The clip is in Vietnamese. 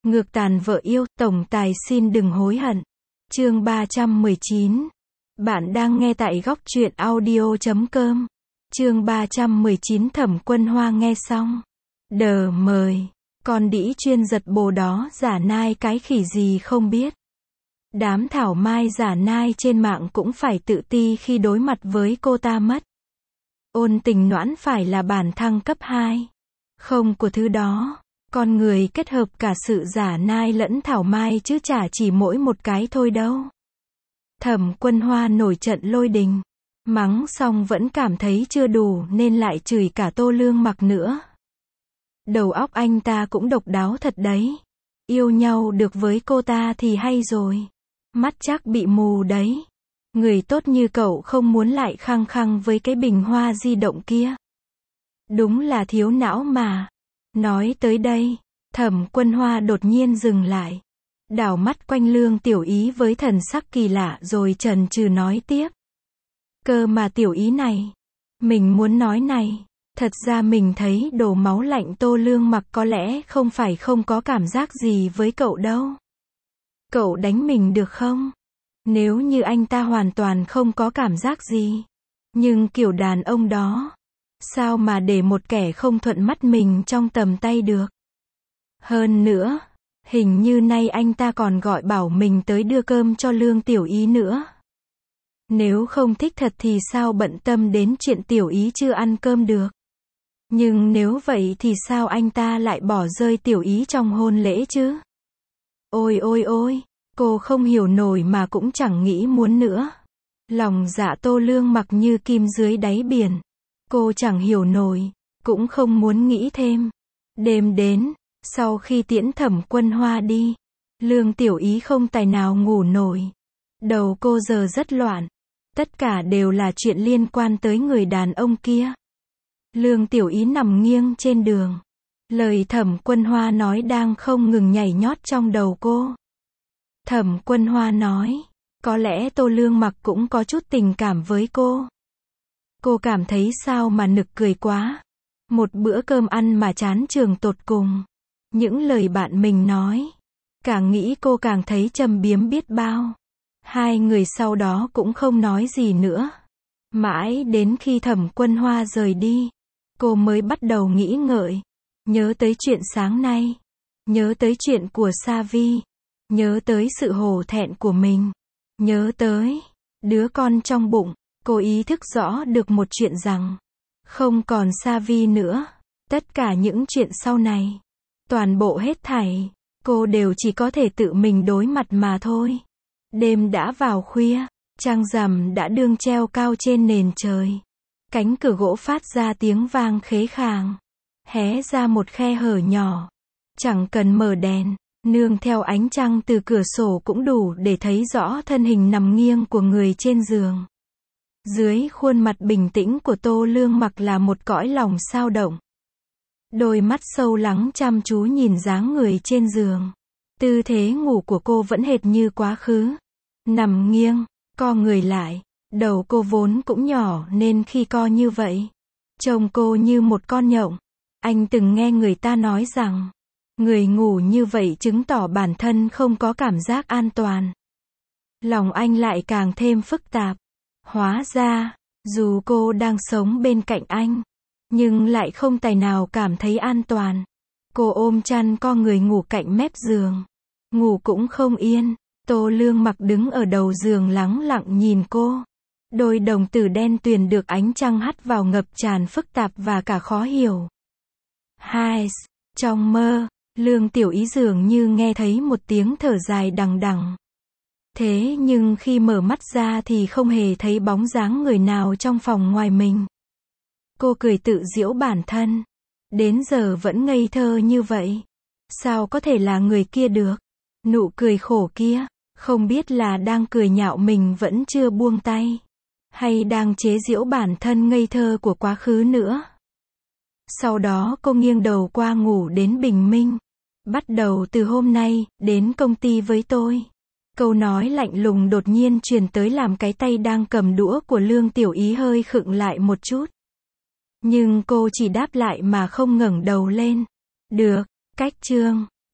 Ngược tàn vợ yêu, tổng tài xin đừng hối hận. Chương 319. Bạn đang nghe tại góc truyện audio.com. Chương 319 Thẩm Quân Hoa nghe xong. Đờ mời. Con đĩ chuyên giật bồ đó giả nai cái khỉ gì không biết. Đám thảo mai giả nai trên mạng cũng phải tự ti khi đối mặt với cô ta mất. Ôn Tình Noãn phải là bản thăng cấp 2. Không của thứ đó. Con người kết hợp cả sự giả nai lẫn thảo mai chứ chả chỉ mỗi một cái thôi đâu. Thẩm Quân Hoa nổi trận lôi đình. Mắng xong vẫn cảm thấy chưa đủ nên lại chửi cả Tô Lương Mặc nữa. Đầu óc anh ta cũng độc đáo thật đấy. Yêu nhau được với cô ta thì hay rồi. Mắt chắc bị mù đấy. Người tốt như cậu không muốn lại khăng khăng với cái bình hoa di động kia. Đúng là thiếu não mà. Nói tới đây, Thẩm Quân Hoa đột nhiên dừng lại. Đảo mắt quanh Lương Tiểu Ý với thần sắc kỳ lạ rồi chần chừ nói tiếp. Cơ mà Tiểu Ý này. Mình muốn nói này. Thật ra mình thấy đổ máu lạnh Tô Lương Mặc có lẽ không phải không có cảm giác gì với cậu đâu. Cậu đánh mình được không? Nếu như anh ta hoàn toàn không có cảm giác gì. Nhưng kiểu đàn ông đó. Sao mà để một kẻ không thuận mắt mình trong tầm tay được? Hơn nữa, hình như nay anh ta còn gọi bảo mình tới đưa cơm cho Lương Tiểu Ý nữa. Nếu không thích thật thì sao bận tâm đến chuyện Tiểu Ý chưa ăn cơm được? Nhưng nếu vậy thì sao anh ta lại bỏ rơi Tiểu Ý trong hôn lễ chứ? Ôi ôi ôi, cô không hiểu nổi mà cũng chẳng nghĩ muốn nữa. Lòng dạ Tô Lương Mặc như kim dưới đáy biển. Cô chẳng hiểu nổi, cũng không muốn nghĩ thêm. Đêm đến, sau khi tiễn Thẩm Quân Hoa đi, Lương Tiểu Ý không tài nào ngủ nổi. Đầu cô giờ rất loạn. Tất cả đều là chuyện liên quan tới người đàn ông kia. Lương Tiểu Ý nằm nghiêng trên đường. Lời Thẩm Quân Hoa nói đang không ngừng nhảy nhót trong đầu cô. Thẩm Quân Hoa nói, có lẽ Tô Lương Mặc cũng có chút tình cảm với cô. Cô cảm thấy sao mà nực cười quá. Một bữa cơm ăn mà chán trường tột cùng. Những lời bạn mình nói. Càng nghĩ cô càng thấy châm biếm biết bao. Hai người sau đó cũng không nói gì nữa. Mãi đến khi Thẩm Quân Hoa rời đi. Cô mới bắt đầu nghĩ ngợi. Nhớ tới chuyện sáng nay. Nhớ tới chuyện của Sa Vi. Nhớ tới sự hổ thẹn của mình. Nhớ tới đứa con trong bụng. Cô ý thức rõ được một chuyện rằng, không còn Sa Vi nữa, tất cả những chuyện sau này, toàn bộ hết thảy, cô đều chỉ có thể tự mình đối mặt mà thôi. Đêm đã vào khuya, trăng rằm đã đương treo cao trên nền trời. Cánh cửa gỗ phát ra tiếng vang khế khàng, hé ra một khe hở nhỏ. Chẳng cần mở đèn, nương theo ánh trăng từ cửa sổ cũng đủ để thấy rõ thân hình nằm nghiêng của người trên giường. Dưới khuôn mặt bình tĩnh của Tô Lương Mặc là một cõi lòng sao động. Đôi mắt sâu lắng chăm chú nhìn dáng người trên giường. Tư thế ngủ của cô vẫn hệt như quá khứ. Nằm nghiêng, co người lại. Đầu cô vốn cũng nhỏ nên khi co như vậy, trông cô như một con nhộng. Anh từng nghe người ta nói rằng, người ngủ như vậy chứng tỏ bản thân không có cảm giác an toàn. Lòng anh lại càng thêm phức tạp. Hóa ra, dù cô đang sống bên cạnh anh, nhưng lại không tài nào cảm thấy an toàn. Cô ôm chăn co người ngủ cạnh mép giường. Ngủ cũng không yên. Tô Lương Mặc đứng ở đầu giường lắng lặng nhìn cô. Đôi đồng tử đen tuyền được ánh trăng hắt vào ngập tràn phức tạp và cả khó hiểu. Trong mơ, Lương Tiểu Ý dường như nghe thấy một tiếng thở dài đằng đằng. Thế nhưng khi mở mắt ra thì không hề thấy bóng dáng người nào trong phòng ngoài mình. Cô cười tự giễu bản thân. Đến giờ vẫn ngây thơ như vậy. Sao có thể là người kia được? Nụ cười khổ kia, không biết là đang cười nhạo mình vẫn chưa buông tay. Hay đang chế giễu bản thân ngây thơ của quá khứ nữa. Sau đó cô nghiêng đầu qua ngủ đến bình minh. Bắt đầu từ hôm nay, đến công ty với tôi. Câu nói lạnh lùng đột nhiên truyền tới làm cái tay đang cầm đũa của Lương Tiểu Ý hơi khựng lại một chút. Nhưng cô chỉ đáp lại mà không ngẩng đầu lên. Được, cách chương.